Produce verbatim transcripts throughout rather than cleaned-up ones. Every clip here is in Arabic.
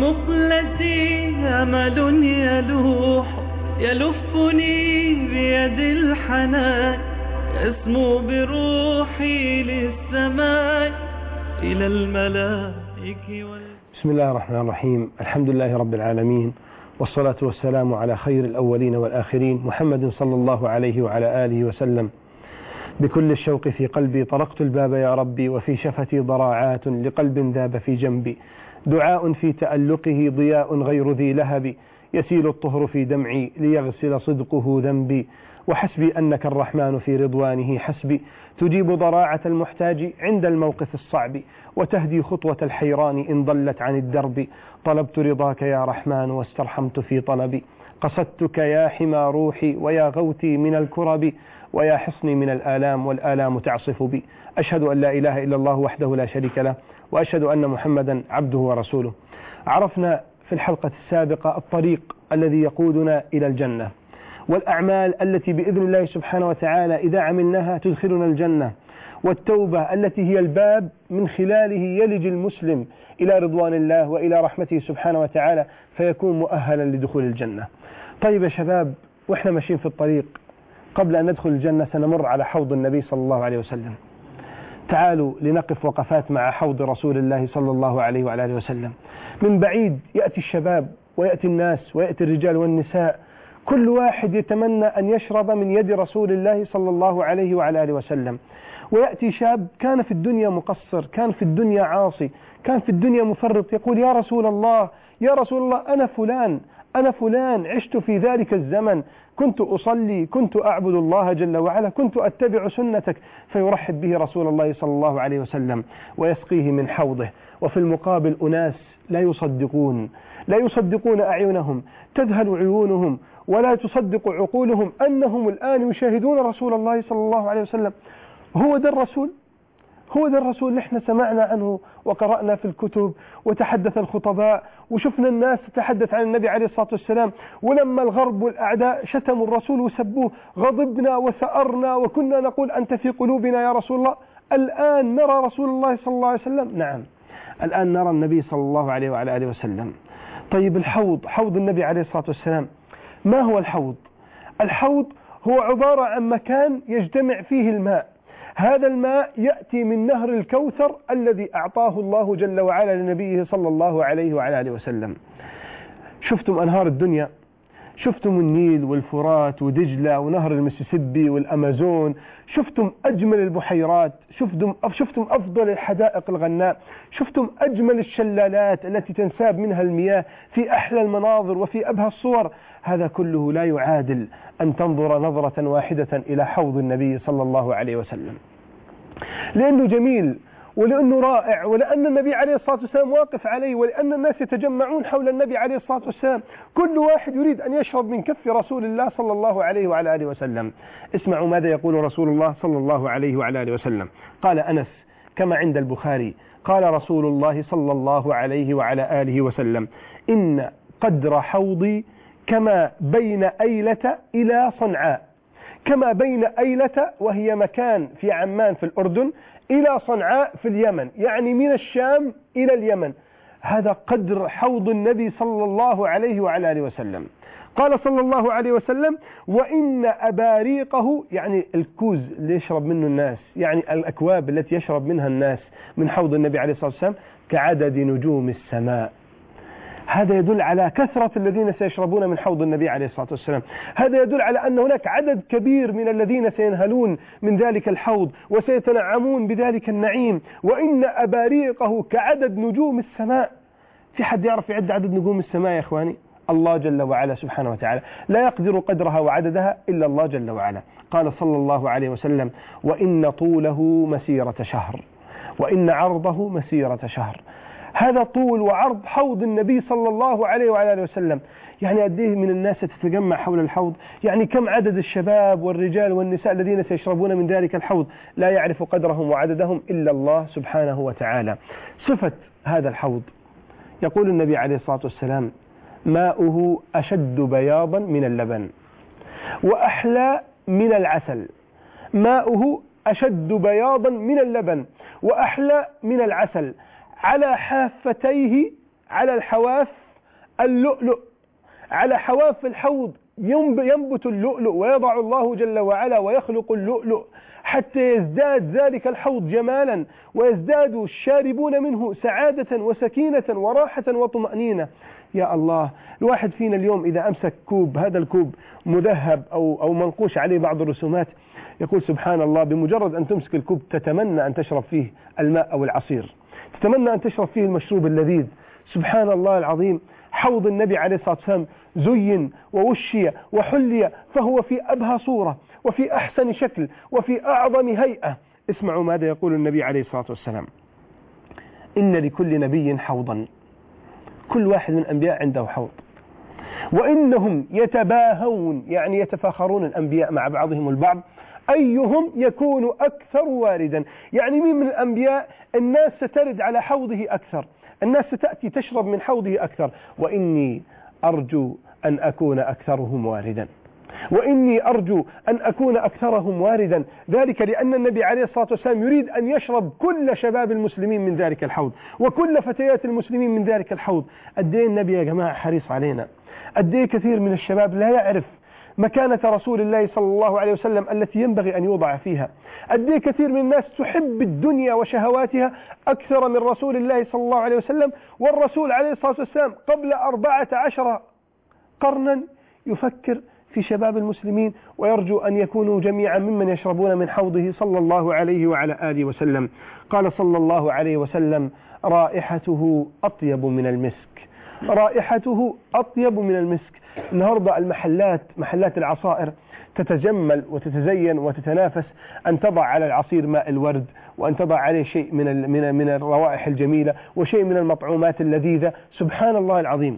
مقلتي أمل يلوح يلفني بيد الحنان يسمو بروحي للسماء إلى الملائكة وال... بسم الله الرحمن الرحيم. الحمد لله رب العالمين، والصلاة والسلام على خير الأولين والآخرين محمد صلى الله عليه وعلى آله وسلم. بكل الشوق في قلبي طرقت الباب يا ربي، وفي شفتي ضراعات لقلب ذاب في جنبي، دعاء في تألقه ضياء غير ذي لهب، يسيل الطهر في دمعي ليغسل صدقه ذنبي، وحسبي أنك الرحمن في رضوانه حسبي، تجيب ضراعة المحتاج عند الموقف الصعب، وتهدي خطوة الحيران إن ضلت عن الدرب، طلبت رضاك يا رحمن واسترحمت في طلبي، قصدتك يا حمى روحي ويا غوتي من الكرب، ويا حصني من الآلام والآلام تعصف بي، أشهد أن لا إله إلا الله وحده لا شريك له، وأشهد أن محمدا عبده ورسوله. عرفنا في الحلقة السابقة الطريق الذي يقودنا إلى الجنة، والأعمال التي بإذن الله سبحانه وتعالى إذا عملناها تدخلنا الجنة، والتوبة التي هي الباب من خلاله يلج المسلم إلى رضوان الله وإلى رحمته سبحانه وتعالى فيكون مؤهلا لدخول الجنة. طيب يا شباب، وإحنا ماشيين في الطريق قبل أن ندخل الجنة سنمر على حوض النبي صلى الله عليه وسلم. تعالوا لنقف وقفات مع حوض رسول الله صلى الله عليه وعلى آله وسلم. من بعيد يأتي الشباب ويأتي الناس ويأتي الرجال والنساء، كل واحد يتمنى أن يشرب من يد رسول الله صلى الله عليه وعلى آله وسلم. ويأتي شاب كان في الدنيا مقصر، كان في الدنيا عاصي، كان في الدنيا مفرط، يقول يا رسول الله يا رسول الله أنا فلان أنا فلان عشت في ذلك الزمن، كنت أصلي، كنت أعبد الله جل وعلا، كنت أتبع سنتك، فيرحب به رسول الله صلى الله عليه وسلم ويسقيه من حوضه. وفي المقابل أناس لا يصدقون لا يصدقون أعينهم، تذهل عيونهم ولا تصدق عقولهم أنهم الآن يشاهدون رسول الله صلى الله عليه وسلم. هو ده الرسول هو ده الرسول اللي احنا سمعنا عنه وقرأنا في الكتب وتحدث الخطباء وشفنا الناس تتحدث عن النبي عليه الصلاة والسلام، ولما الغرب والأعداء شتموا الرسول وسبوه غضبنا وثأرنا وكنا نقول أنت في قلوبنا يا رسول الله. الآن نرى رسول الله صلى الله عليه وسلم، نعم الآن نرى النبي صلى الله عليه وعلى آله وسلم. طيب الحوض، حوض النبي عليه الصلاة والسلام، ما هو الحوض؟ الحوض هو عبارة عن مكان يجتمع فيه الماء، هذا الماء يأتي من نهر الكوثر الذي أعطاه الله جل وعلا لنبيه صلى الله عليه وعلى آله وسلم. شفتم أنهار الدنيا، شفتم النيل والفرات ودجلة ونهر المسيسيبي والأمازون، شفتم أجمل البحيرات، شفتم شفتم أفضل الحدائق الغناء، شفتم أجمل الشلالات التي تنساب منها المياه في أحلى المناظر وفي أبهى الصور. هذا كله لا يعادل أن تنظر نظرة واحدة إلى حوض النبي صلى الله عليه وسلم، لأنه جميل ولأنه رائع، ولأن النبي عليه الصلاة والسلام واقف عليه، ولأن الناس يتجمعون حول النبي عليه الصلاة والسلام، كل واحد يريد أن يشرب من كف رسول الله صلى الله عليه وعلى آله وسلم. اسمعوا ماذا يقول رسول الله صلى الله عليه وعلى آله وسلم. قال أنس كما عند البخاري قال رسول الله صلى الله عليه وعلى آله وسلم: إن قدر حوضي كما بين أيلة إلى صنعاء، كما بين أيلة وهي مكان في عمان في الأردن إلى صنعاء في اليمن، يعني من الشام إلى اليمن. هذا قدر حوض النبي صلى الله عليه وعلى آله وسلم. قال صلى الله عليه وسلم: وإن أباريقه، يعني الكوز اللي يشرب منه الناس، يعني الأكواب التي يشرب منها الناس من حوض النبي عليه الصلاة والسلام، كعدد نجوم السماء. هذا يدل على كثرة الذين سيشربون من حوض النبي عليه الصلاة والسلام. هذا يدل على أن هناك عدد كبير من الذين سينهلون من ذلك الحوض وسيتنعمون بذلك النعيم. وإن أباريقه كعدد نجوم السماء. في حد يعرف يعد عدد نجوم السماء يا إخواني؟ الله جل وعلا سبحانه وتعالى، لا يقدر قدرها وعددها إلا الله جل وعلا. قال صلى الله عليه وسلم: وإن طوله مسيرة شهر وإن عرضه مسيرة شهر. هذا طول وعرض حوض النبي صلى الله عليه وعلى آله وسلم. يعني قد ايه من الناس تتجمع حول الحوض؟ يعني كم عدد الشباب والرجال والنساء الذين سيشربون من ذلك الحوض؟ لا يعرف قدرهم وعددهم إلا الله سبحانه وتعالى. صفة هذا الحوض، يقول النبي عليه الصلاة والسلام: ماؤه أشد بياضا من اللبن وأحلى من العسل. ماؤه أشد بياضا من اللبن وأحلى من العسل، على حافتيه على الحواف اللؤلؤ، على حواف الحوض ينبت اللؤلؤ، ويضع الله جل وعلا ويخلق اللؤلؤ حتى يزداد ذلك الحوض جمالا، ويزداد الشاربون منه سعادة وسكينة وراحة وطمأنينة. يا الله، الواحد فينا اليوم إذا أمسك كوب، هذا الكوب مذهب أو أو منقوش عليه بعض الرسومات، يقول سبحان الله، بمجرد أن تمسك الكوب تتمنى أن تشرب فيه الماء أو العصير، تتمنى أن تشرب فيه المشروب اللذيذ. سبحان الله العظيم، حوض النبي عليه الصلاة والسلام زين ووشي وحلي، فهو في أبهى صورة وفي أحسن شكل وفي أعظم هيئة. اسمعوا ماذا يقول النبي عليه الصلاة والسلام: إن لكل نبي حوضا، كل واحد من الأنبياء عنده حوض، وإنهم يتباهون، يعني يتفاخرون الأنبياء مع بعضهم البعض، أيهم يكون أكثر واردا. يعني مين من الأنبياء الناس سترد على حوضه أكثر، الناس ستأتي تشرب من حوضه أكثر، وإني أرجو أن أكون أكثرهم واردا، وإني أرجو أن أكون أكثرهم واردا. ذلك لأن النبي عليه الصلاة والسلام يريد أن يشرب كل شباب المسلمين من ذلك الحوض، وكل فتيات المسلمين من ذلك الحوض. قد ايه النبي يا جماعة حريص علينا، قد ايه كثير من الشباب لا يعرف مكانة رسول الله صلى الله عليه وسلم التي ينبغي أن يوضع فيها. قد ايه كثير من الناس تحب الدنيا وشهواتها أكثر من رسول الله صلى الله عليه وسلم، والرسول عليه الصلاة والسلام قبل أربعة عشر قرنا يفكر في شباب المسلمين، ويرجو أن يكونوا جميعا ممن يشربون من حوضه صلى الله عليه وعلى آله وسلم. قال صلى الله عليه وسلم: رائحته أطيب من المسك، رائحته أطيب من المسك. النهاردة المحلات، محلات العصائر، تتجمل وتتزين وتتنافس أن تضع على العصير ماء الورد، وأن تضع عليه شيء من من من الروائح الجميلة وشيء من المطعومات اللذيذة. سبحان الله العظيم،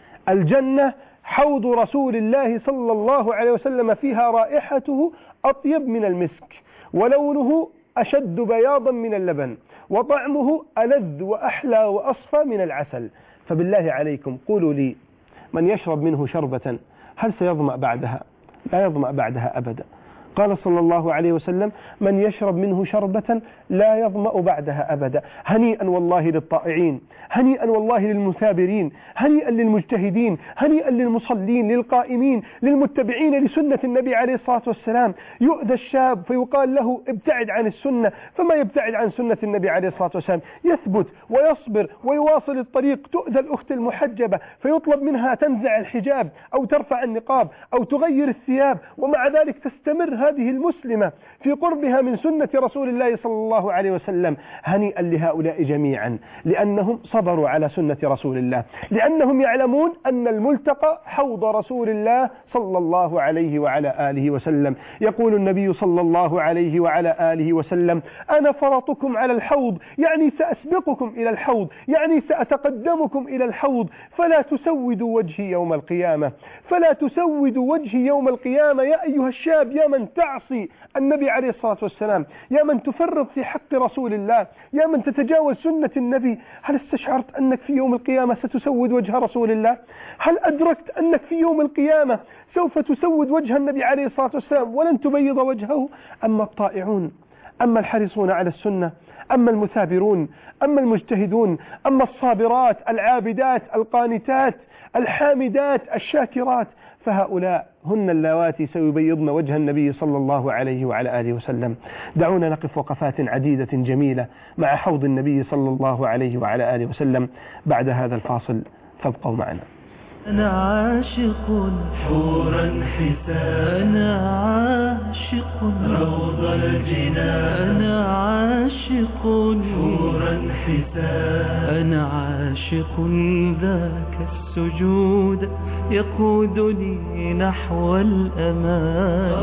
الجنة حوض رسول الله صلى الله عليه وسلم فيها رائحته أطيب من المسك، ولونه أشد بياضا من اللبن، وطعمه ألذ وأحلى وأصفى من العسل. فبالله عليكم قولوا لي، من يشرب منه شربة هل سيظمأ بعدها؟ لا يظمأ بعدها أبدا. قال صلى الله عليه وسلم: من يشرب منه شربة لا يظمأ بعدها أبدا. هنيئا والله للطائعين، هنيئا والله للمثابرين، هنيئا للمجتهدين، هنيئا للمصلين، للقائمين، للمتبعين لسنة النبي عليه الصلاة والسلام. يؤذى الشاب فيقال له ابتعد عن السنة، فما يبتعد عن سنة النبي عليه الصلاة والسلام، يثبت ويصبر ويواصل الطريق. تؤذى الأخت المحجبة فيطلب منها تنزع الحجاب أو ترفع النقاب أو تغير الثياب، ومع ذلك تستمر هذه المسلمة في قربها من سنة رسول الله صلى الله عليه وسلم. هنيئا لهؤلاء جميعا، لأنهم صبروا على سنة رسول الله، لأنهم يعلمون أن الملتقى حوض رسول الله صلى الله عليه وعلى آله وسلم. يقول النبي صلى الله عليه وعلى آله وسلم: أنا فرطكم على الحوض، يعني سأسبقكم إلى الحوض، يعني سأتقدمكم إلى الحوض، فلا تسودوا وجهي يوم القيامة، فلا تسودوا وجهي يوم القيامة. يا أيها الشاب، يا من تعصي النبي عليه الصلاة والسلام، يا من تفرط في حق رسول الله، يا من تتجاوز سنة النبي، هل استشعرت أنك في يوم القيامة ستسود وجه رسول الله؟ هل أدركت أنك في يوم القيامة سوف تسود وجه النبي عليه الصلاة والسلام ولن تبيض وجهه؟ أما الطائعون، أما الحريصون على السنة، أما المثابرون، أما المجتهدون، أما الصابرات العابدات القانتات الحامدات الشاكرات، فهؤلاء هن اللواتي سيبيضن وجه النبي صلى الله عليه وعلى آله وسلم. دعونا نقف وقفات عديدة جميلة مع حوض النبي صلى الله عليه وعلى آله وسلم بعد هذا الفاصل، فابقوا معنا. أنا عاشق حورا حسان، أنا عاشق روض الجنان، أنا عاشق حورا حسان، أنا عاشق ذاك السجود يقودني نحو الأمان.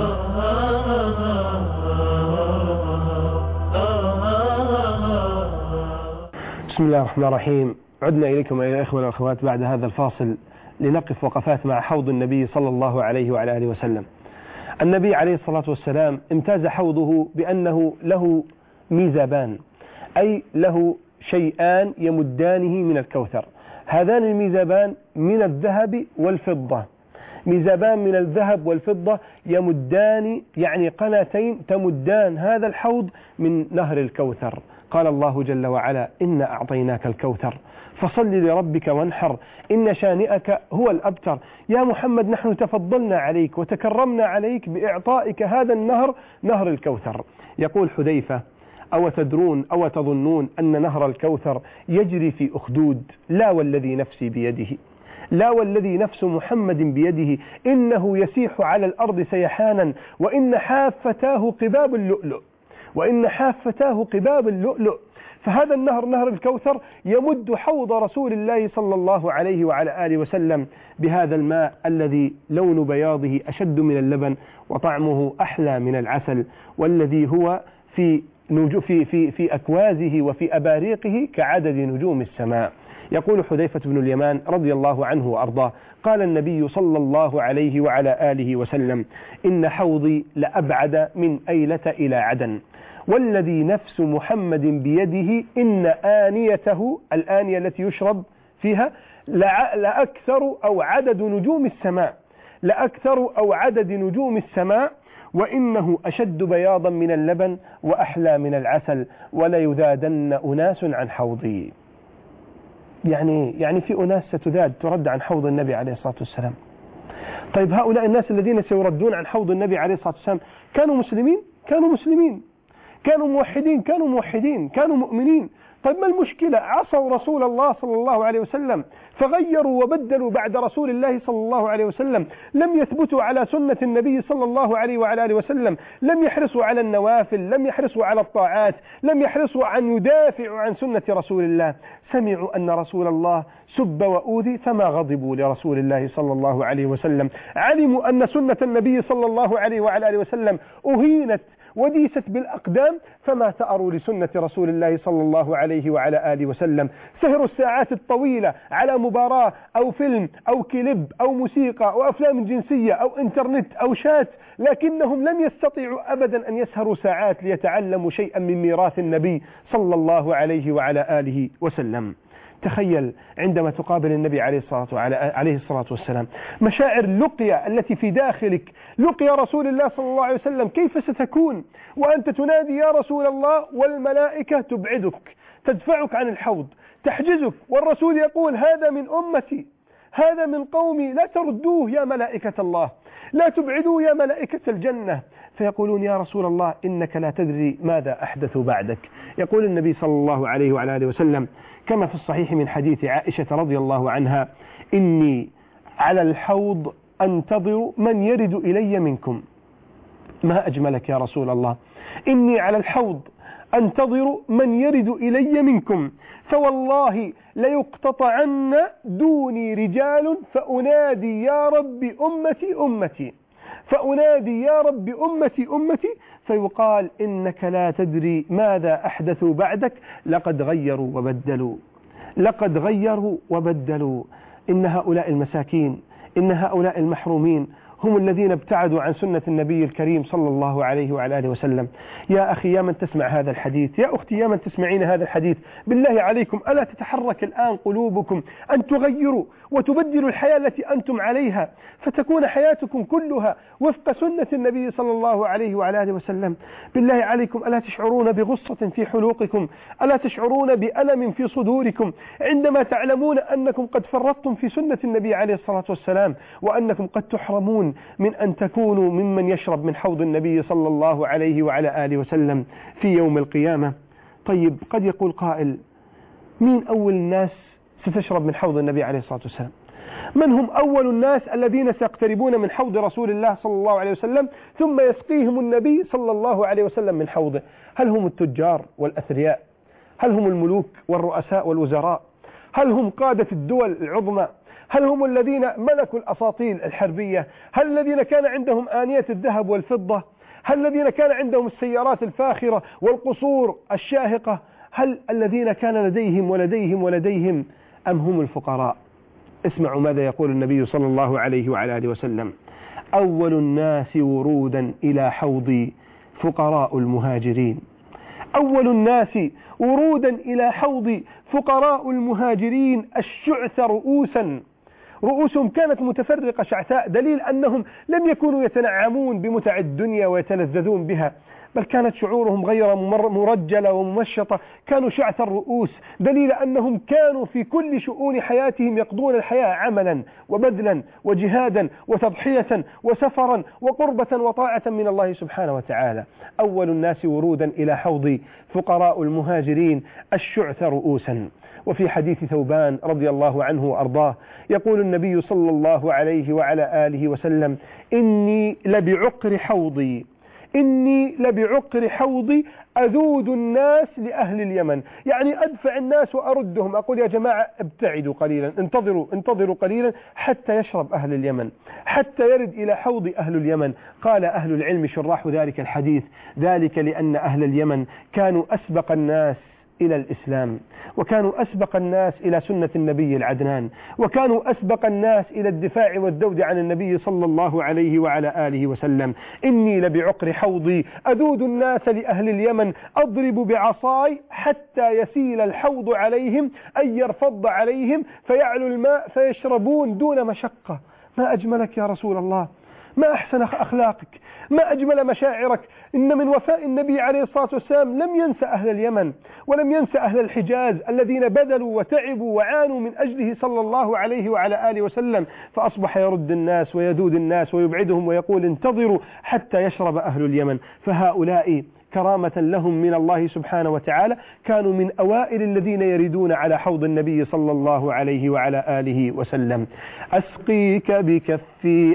بسم الله الرحمن الرحيم. عدنا إليكم أيها الأخوة والأخوات بعد هذا الفاصل لنقف وقفات مع حوض النبي صلى الله عليه وعلى آله وسلم. النبي عليه الصلاة والسلام امتاز حوضه بأنه له ميزابان، أي له شيئان يمدانه من الكوثر. هذان الميزابان من الذهب والفضة، ميزابان من الذهب والفضة يمدان، يعني قناتين تمدان هذا الحوض من نهر الكوثر. قال الله جل وعلا إنا أعطيناك الكوثر فصل لربك وانحر إن شانئك هو الأبتر. يا محمد نحن تفضلنا عليك وتكرمنا عليك بإعطائك هذا النهر، نهر الكوثر. يقول حذيفة أو تدرون أو تظنون أن نهر الكوثر يجري في أخدود؟ لا والذي نفسي بيده، لا والذي نفس محمد بيده، إنه يسيح على الأرض سيحانا وإن حافتاه قباب اللؤلؤ، وإن حافتاه قباب اللؤلؤ. فهذا النهر نهر الكوثر يمد حوض رسول الله صلى الله عليه وعلى آله وسلم بهذا الماء الذي لون بياضه أشد من اللبن وطعمه أحلى من العسل، والذي هو في في في في أكوازه وفي أباريقه كعدد نجوم السماء. يقول حذيفة بن اليمان رضي الله عنه وأرضاه قال النبي صلى الله عليه وعلى آله وسلم إن حوضي لأبعد من أيلة إلى عدن، والذي نفس محمد بيده إن آنيته، الآنية التي يشرب فيها، لأكثر أو عدد نجوم السماء، لأكثر أو عدد نجوم السماء، وإنه أشد بياضا من اللبن وأحلى من العسل، ولا يذادن أناس عن حوضي. يعني يعني في أناس ستذاد ترد عن حوض النبي عليه الصلاة والسلام. طيب هؤلاء الناس الذين سيردون عن حوض النبي عليه الصلاة والسلام كانوا مسلمين؟ كانوا مسلمين، كانوا موحدين، كانوا موحدين، كانوا مؤمنين. طيب ما المشكلة؟ عصوا رسول الله صلى الله عليه وسلم فغيروا وبدلوا بعد رسول الله صلى الله عليه وسلم، لم يثبتوا على سنة النبي صلى الله عليه وعلى آله وسلم، لم يحرصوا على النوافل، لم يحرصوا على الطاعات، لم يحرصوا أن يدافعوا عن سنة رسول الله. سمعوا أن رسول الله سب وأوذي فما غضبوا لرسول الله صلى الله عليه وسلم، علموا أن سنة النبي صلى الله عليه وعلى آله وسلم أهينت وديست بالأقدام فما ثأروا لسنة رسول الله صلى الله عليه وعلى آله وسلم. سهروا الساعات الطويلة على مباراة أو فيلم أو كليب أو موسيقى أو أفلام جنسية أو إنترنت أو شات، لكنهم لم يستطيعوا أبدا أن يسهروا ساعات ليتعلموا شيئا من ميراث النبي صلى الله عليه وعلى آله وسلم. تخيل عندما تقابل النبي عليه الصلاة عليه الصلاة والسلام مشاعر لقيا التي في داخلك، لقيا رسول الله صلى الله عليه وسلم، كيف ستكون وأنت تنادي يا رسول الله والملائكة تبعدك، تدفعك عن الحوض، تحجزك، والرسول يقول هذا من أمتي، هذا من قومي، لا تردوه يا ملائكة الله، لا تبعدوه يا ملائكة الجنة. فيقولون يا رسول الله إنك لا تدري ماذا أحدث بعدك. يقول النبي صلى الله عليه وعلى آله وسلم كما في الصحيح من حديث عائشة رضي الله عنها إني على الحوض أنتظر من يرد إلي منكم. ما أجملك يا رسول الله، إني على الحوض أنتظر من يرد إلي منكم، فوالله ليقتطعن دوني رجال فأنادي يا رب أمتي أمتي، فأنادي يا رب أمتي أمتي، فيقال إنك لا تدري ماذا أحدثوا بعدك، لقد غيروا وبدلوا، لقد غيروا وبدلوا. إن هؤلاء المساكين، إن هؤلاء المحرومين هم الذين ابتعدوا عن سنة النبي الكريم صلى الله عليه وعلى آله وسلم. يا أخي يا من تسمع هذا الحديث، يا أختي يا من تسمعين هذا الحديث، بالله عليكم ألا تتحرك الآن قلوبكم أن تغيروا وتبدلوا الحياة التي أنتم عليها، فتكون حياتكم كلها وفق سنة النبي صلى الله عليه وعلى آله وسلم؟ بالله عليكم ألا تشعرون بغصة في حلوقكم؟ ألا تشعرون بألم في صدوركم عندما تعلمون أنكم قد فرطتم في سنة النبي عليه الصلاة والسلام، وأنكم قد تحرمون من أن تكونوا ممن يشرب من حوض النبي صلى الله عليه وعلى آله وسلم في يوم القيامة؟ طيب قد يقول قائل مين أول الناس ستشرب من حوض النبي عليه الصلاة والسلام؟ من هم أول الناس الذين سيقتربون من حوض رسول الله صلى الله عليه وسلم ثم يسقيهم النبي صلى الله عليه وسلم من حوضه؟ هل هم التجار والأثرياء؟ هل هم الملوك والرؤساء والوزراء؟ هل هم قادة الدول العظمى؟ هل هم الذين ملكوا الأساطيل الحربية؟ هل الذين كان عندهم آنية الذهب والفضة؟ هل الذين كان عندهم السيارات الفاخرة والقصور الشاهقة؟ هل الذين كان لديهم ولديهم ولديهم أم هم الفقراء؟ اسمعوا ماذا يقول النبي صلى الله عليه وعلى آله وسلم: أول الناس ورودا إلى حوضي فقراء المهاجرين. أول الناس ورودا إلى حوضي فقراء المهاجرين الشعث رؤوسا، رؤوسهم كانت متفرقة شعثاء، دليل أنهم لم يكونوا يتنعمون بمتع الدنيا ويتلذذون بها، بل كانت شعورهم غير مرجلة وممشطة، كانوا شعث الرؤوس، دليل أنهم كانوا في كل شؤون حياتهم يقضون الحياة عملا وبذلا وجهادا وتضحية وسفرا وقربة وطاعة من الله سبحانه وتعالى. أول الناس ورودا إلى حوض فقراء المهاجرين الشعث رؤوسا. وفي حديث ثوبان رضي الله عنه وأرضاه يقول النبي صلى الله عليه وعلى آله وسلم: إني لبعقر حوضي إني لبعقر حوضي أذود الناس لأهل اليمن، يعني أدفع الناس وأردهم، أقول يا جماعة ابتعدوا قليلا، انتظروا انتظروا قليلا حتى يشرب أهل اليمن، حتى يرد إلى حوض أهل اليمن. قال أهل العلم شراح ذلك الحديث: ذلك لأن أهل اليمن كانوا أسبق الناس إلى الإسلام، وكانوا أسبق الناس إلى سنة النبي العدنان، وكانوا أسبق الناس إلى الدفاع والذود عن النبي صلى الله عليه وعلى آله وسلم. إني لبعقر حوضي أذود الناس لأهل اليمن، أضرب بعصاي حتى يسيل الحوض عليهم، أي يرفض عليهم فيعلو الماء فيشربون دون مشقة. ما أجملك يا رسول الله، ما أحسن أخلاقك، ما أجمل مشاعرك. إن من وفاء النبي عليه الصلاة والسلام لم ينسى أهل اليمن، ولم ينسى أهل الحجاز الذين بذلوا وتعبوا وعانوا من أجله صلى الله عليه وعلى آله وسلم، فأصبح يرد الناس ويدود الناس ويبعدهم ويقول: انتظروا حتى يشرب أهل اليمن. فهؤلاء كرامة لهم من الله سبحانه وتعالى كانوا من أوائل الذين يردون على حوض النبي صلى الله عليه وعلى آله وسلم. أسقيك بكفي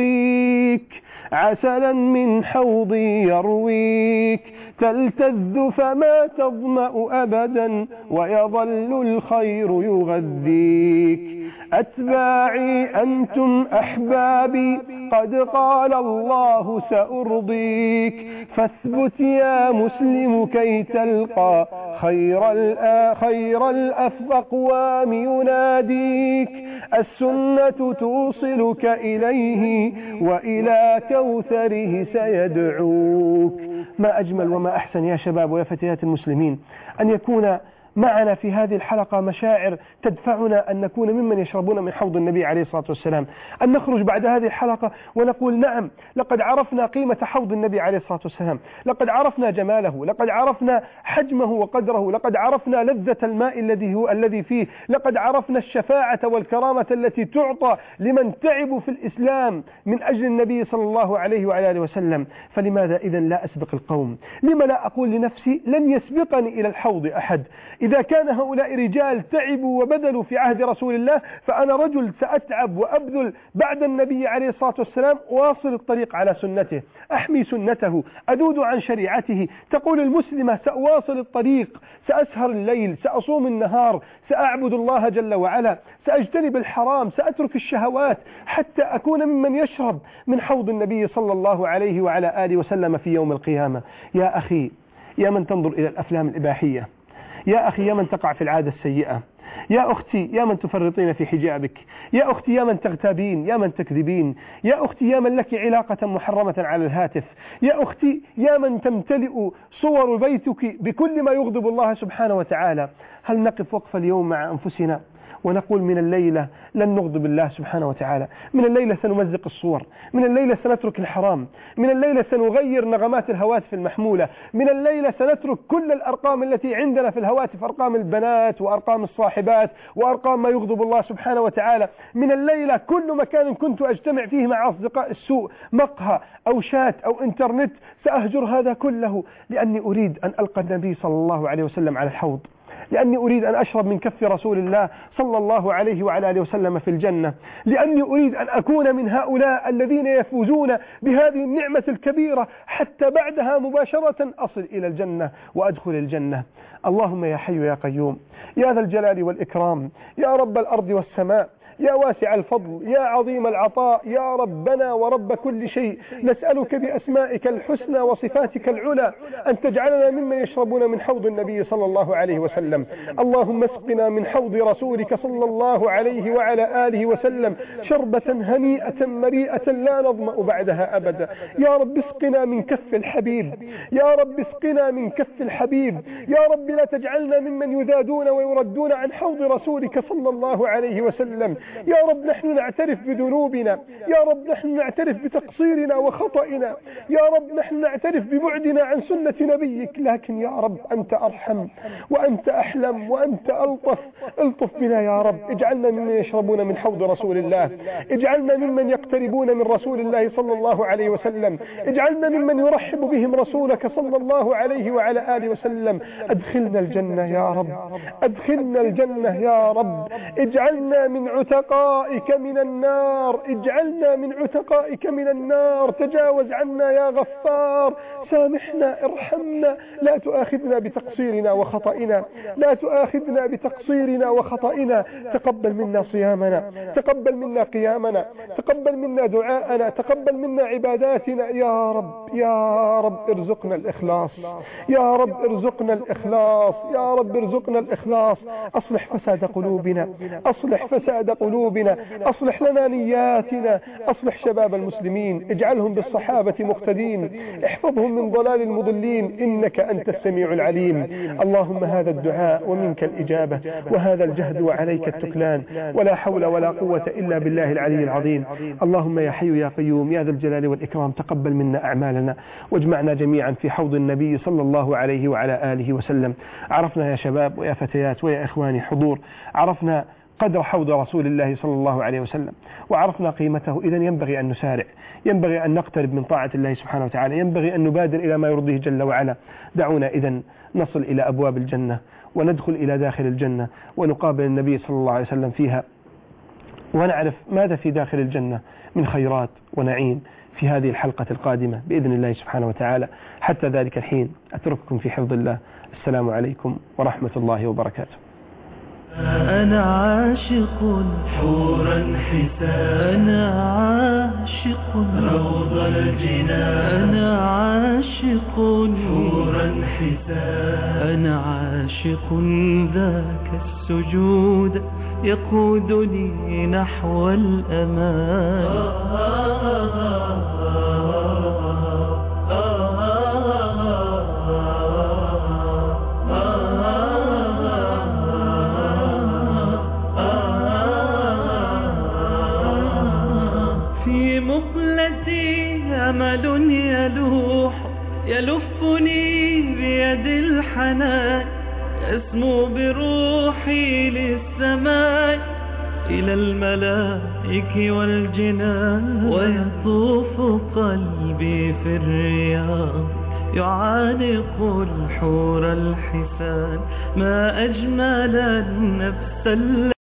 أسقيك عسلا من حوضي يرويك، تلتذ فما تظمأ أبدا ويظل الخير يغذيك. أتباعي أنتم أحبابي قد قال الله سأرضيك، فاثبت يا مسلم كي تلقى خير خير الأقوام يناديك. السنة توصلك إليه وإلى كوثره سيدعوك. ما أجمل وما أحسن يا شباب ويا فتيات المسلمين أن يكون معنا في هذه الحلقة مشاعر تدفعنا أن نكون ممن يشربون من حوض النبي عليه الصلاة والسلام، أن نخرج بعد هذه الحلقة ونقول: نعم، لقد عرفنا قيمة حوض النبي عليه الصلاة والسلام، لقد عرفنا جماله، لقد عرفنا حجمه وقدره، لقد عرفنا لذة الماء الذي هو الذي فيه، لقد عرفنا الشفاعة والكرامة التي تعطى لمن تعبوا في الإسلام من أجل النبي صلى الله عليه وعلى آله وسلم. فلماذا إذن لا أسبق القوم؟ لما لا أقول لنفسي لن يسبقني إلى الحوض أحد؟ إذا كان هؤلاء رجال تعبوا وبذلوا في عهد رسول الله، فأنا رجل سأتعب وأبذل بعد النبي عليه الصلاة والسلام، واصل الطريق على سنته، أحمي سنته، أذود عن شريعته. تقول المسلمة: سأواصل الطريق، سأسهر الليل، سأصوم النهار، سأعبد الله جل وعلا، سأجتنب الحرام، سأترك الشهوات حتى أكون ممن يشرب من حوض النبي صلى الله عليه وعلى آله وسلم في يوم القيامة. يا أخي، يا من تنظر إلى الأفلام الإباحية، يا أخي يا من تقع في العادة السيئة، يا أختي يا من تفرطين في حجابك، يا أختي يا من تغتابين، يا من تكذبين، يا أختي يا من لك علاقة محرمة على الهاتف، يا أختي يا من تمتلئ صور بيتك بكل ما يغضب الله سبحانه وتعالى. هل نقف وقف اليوم مع أنفسنا ونقول: من الليلة لن نغضب الله سبحانه وتعالى، من الليلة سنمزق الصور، من الليلة سنترك الحرام، من الليلة سنغير نغمات الهواتف المحمولة، من الليلة سنترك كل الأرقام التي عندنا في الهواتف، أرقام البنات وأرقام الصاحبات وأرقام ما يغضب الله سبحانه وتعالى. من الليلة كل مكان كنت أجتمع فيه مع أصدقاء السوء، مقهى أو شات أو إنترنت، سأهجر هذا كله، لأني أريد أن ألقى النبي صلى الله عليه وسلم على الحوض، لأني أريد أن أشرب من كف رسول الله صلى الله عليه وعلى آله وسلم في الجنة، لأني أريد أن أكون من هؤلاء الذين يفوزون بهذه النعمة الكبيرة حتى بعدها مباشرة أصل إلى الجنة وأدخل الجنة. اللهم يا حي يا قيوم، يا ذا الجلال والإكرام، يا رب الأرض والسماء، يا واسع الفضل، يا عظيم العطاء، يا ربنا ورب كل شيء، نسألك بأسمائك الحسنى وصفاتك العلى أن تجعلنا ممن يشربون من حوض النبي صلى الله عليه وسلم. اللهم اسقنا من حوض رسولك صلى الله عليه وعلى آله وسلم شربة هنيئة مريئة لا نظمأ بعدها أبدا. يا رب اسقنا من كف الحبيب، يا رب اسقنا من كف الحبيب، يا رب لا تجعلنا ممن يذادون ويردون عن حوض رسولك صلى الله عليه وسلم. يا رب نحن نعترف بذنوبنا، يا رب نحن نعترف بتقصيرنا وخطئنا، يا رب نحن نعترف ببعدنا عن سنة نبيك، لكن يا رب أنت أرحم وأنت أحلم وأنت ألطف. الطف بنا يا رب، اجعلنا ممن يشربون من حوض رسول الله، اجعلنا ممن يقتربون من رسول الله صلى الله عليه وسلم، اجعلنا ممن يرحب بهم رسولك صلى الله عليه وعلى آله وسلم. أدخلنا الجنة يا رب، أدخلنا الجنة يا رب، اجعلنا من عتقائك من النار، اجعلنا من عتقائك من النار. تجاوز عنا يا غفار، سامحنا، ارحمنا، لا تؤاخذنا بتقصيرنا وخطئنا، لا تؤاخذنا بتقصيرنا وخطئنا. تقبل منا صيامنا، تقبل منا قيامنا، تقبل منا دعاءنا، تقبل منا عباداتنا يا رب. يا رب ارزقنا الإخلاص، يا رب ارزقنا الإخلاص، يا رب ارزقنا الإخلاص. أصلح فساد قلوبنا، أصلح فساد قلوبنا، أصلح لنا نياتنا، أصلح شباب المسلمين، اجعلهم بالصحابة مقتدين، احفظهم من ضلال المضلين، إنك أنت السميع العليم. اللهم هذا الدعاء ومنك الإجابة، وهذا الجهد وعليك التكلان، ولا حول ولا قوة إلا بالله العلي العظيم. اللهم يا حي يا قيوم يا ذا الجلال والإكرام، تقبل منا أعمالنا واجمعنا جميعا في حوض النبي صلى الله عليه وعلى آله وسلم. عرفنا يا شباب ويا فتيات ويا إخواني حضور، عرفنا قدر حوض رسول الله صلى الله عليه وسلم وعرفنا قيمته. إذن ينبغي أن نسارع، ينبغي أن نقترب من طاعة الله سبحانه وتعالى، ينبغي أن نبادر إلى ما يرضيه جل وعلا. دعونا إذن نصل إلى أبواب الجنة وندخل إلى داخل الجنة ونقابل النبي صلى الله عليه وسلم فيها، ونعرف ماذا في داخل الجنة من خيرات ونعيم في هذه الحلقة القادمة بإذن الله سبحانه وتعالى. حتى ذلك الحين أترككم في حفظ الله. السلام عليكم ورحمة الله وبركاته. أنا عاشق حورا حسان، أنا عاشق روض الجنان، أنا عاشق حورا حسان، أنا عاشق ذاك السجود يقودني نحو الأمان. أمل يلوح يلفني بيد الحنان، يسمو بروحي للسماء إلى الملائك والجنان، ويطوف قلبي في الرياض يعانق الحور الحسان. ما أجمل النفس